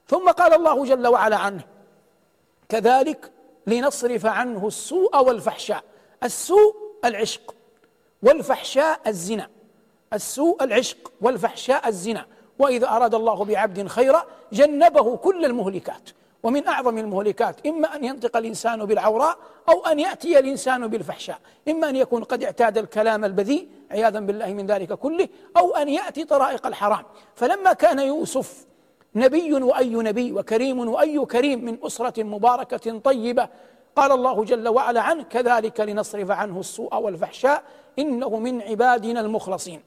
ثم قال الله جل وعلا عنه: كذلك لنصرف عنه السوء والفحشاء. السوء العشق، والفحشاء الزنا. السوء العشق والفحشاء الزنا. وإذا أراد الله بعبد خيرا جنبه كل المهلكات، ومن أعظم المهلكات إما أن ينطق الإنسان بالعوراء أو أن يأتي الإنسان بالفحشاء، إما أن يكون قد اعتاد الكلام البذيء عياذا بالله من ذلك كله، أو أن يأتي طرائق الحرام. فلما كان يوسف نبي وأي نبي، وكريم وأي كريم، من أسرة مباركة طيبة، قال الله جل وعلا عنه: كذلك لنصرف عنه السوء والفحشاء إنه من عبادنا المخلصين.